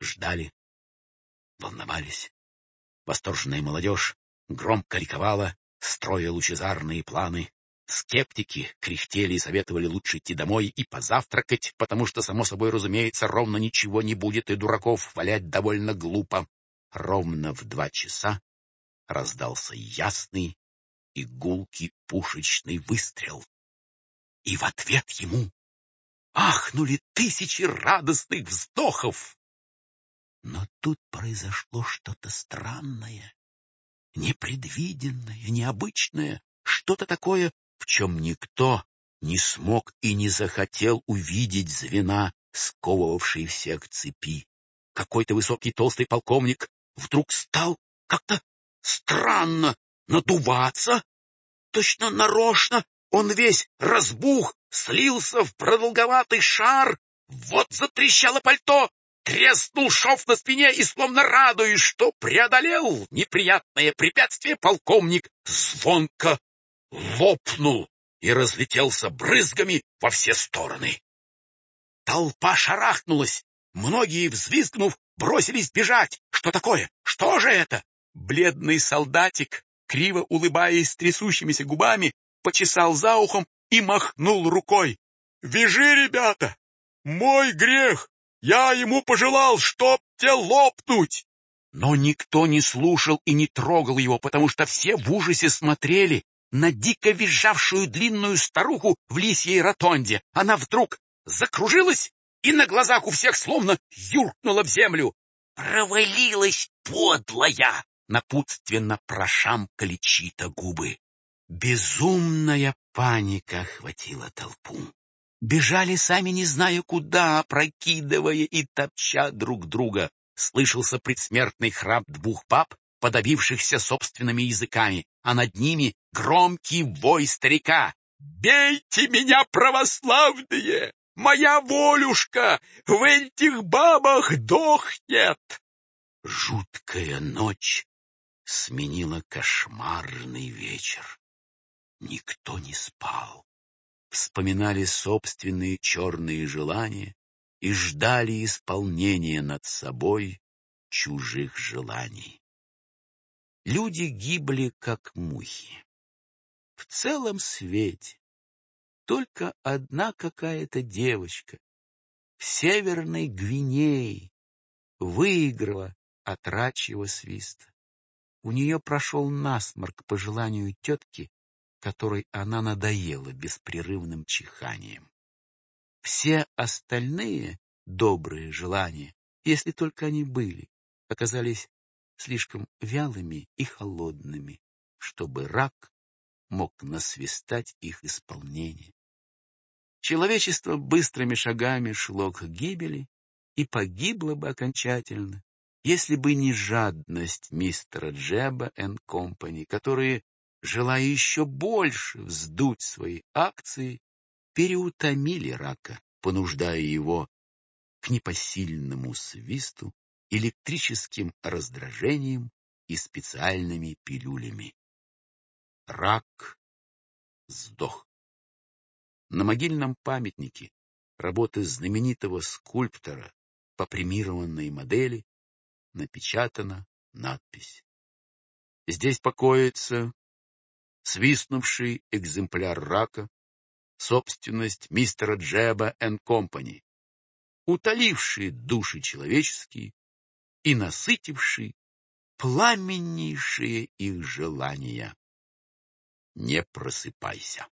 ждали, волновались. Восторженная молодежь громко ликовала, строя лучезарные планы. Скептики кряхтели и советовали лучше идти домой и позавтракать, потому что, само собой разумеется, ровно ничего не будет, и дураков валять довольно глупо. Ровно в 2 часа раздался ясный и гулкий пушечный выстрел. И в ответ ему ахнули тысячи радостных вздохов. Но тут произошло что-то странное, непредвиденное, необычное, что-то такое, в чем никто не смог и не захотел увидеть звена, сковывавшие всех цепи. Какой-то высокий толстый полковник вдруг стал как-то странно надуваться, точно нарочно. Он весь разбух, слился в продолговатый шар, вот затрещало пальто, треснул шов на спине, и, словно радуясь, что преодолел неприятное препятствие, полковник звонко лопнул и разлетелся брызгами во все стороны. Толпа шарахнулась, многие, взвизгнув, бросились бежать. Что такое? Что же это? Бледный солдатик, криво улыбаясь трясущимися губами, почесал за ухом и махнул рукой. «Вяжи, ребята! Мой грех! Я ему пожелал, чтоб те лопнуть!» Но никто не слушал и не трогал его, потому что все в ужасе смотрели на дико визжавшую длинную старуху в лисьей ротонде. Она вдруг закружилась и на глазах у всех словно юркнула в землю. «Провалилась, подлая!» — напутственно прошамкали чьи-то губы. Безумная паника охватила толпу. Бежали сами не зная куда, опрокидывая и топча друг друга. Слышался предсмертный храп 2 баб, подавившихся собственными языками, а над ними громкий вой старика. «Бейте меня, православные! Моя волюшка в этих бабах дохнет!» Жуткая ночь сменила кошмарный вечер. Никто не спал. Вспоминали собственные черные желания и ждали исполнения над собой чужих желаний. Люди гибли, как мухи. В целом свете только одна какая-то девочка в Северной Гвинее выиграла от рачьего свиста. У нее прошел насморк по желанию тетки, которой она надоела беспрерывным чиханием. Все остальные добрые желания, если только они были, оказались слишком вялыми и холодными, чтобы рак мог насвистать их исполнение. Человечество быстрыми шагами шло к гибели и погибло бы окончательно, если бы не жадность мистера Джеба энд Компани, которые, желая еще больше вздуть свои акции, переутомили рака, понуждая его к непосильному свисту, электрическим раздражением и специальными пилюлями. Рак сдох. На могильном памятнике работы знаменитого скульптора по премированной модели напечатана надпись: «Здесь покоится свистнувший экземпляр рака, собственность мистера Джеба энд Компани, утоливший души человеческие и насытивший пламеннейшие их желания. Не просыпайся».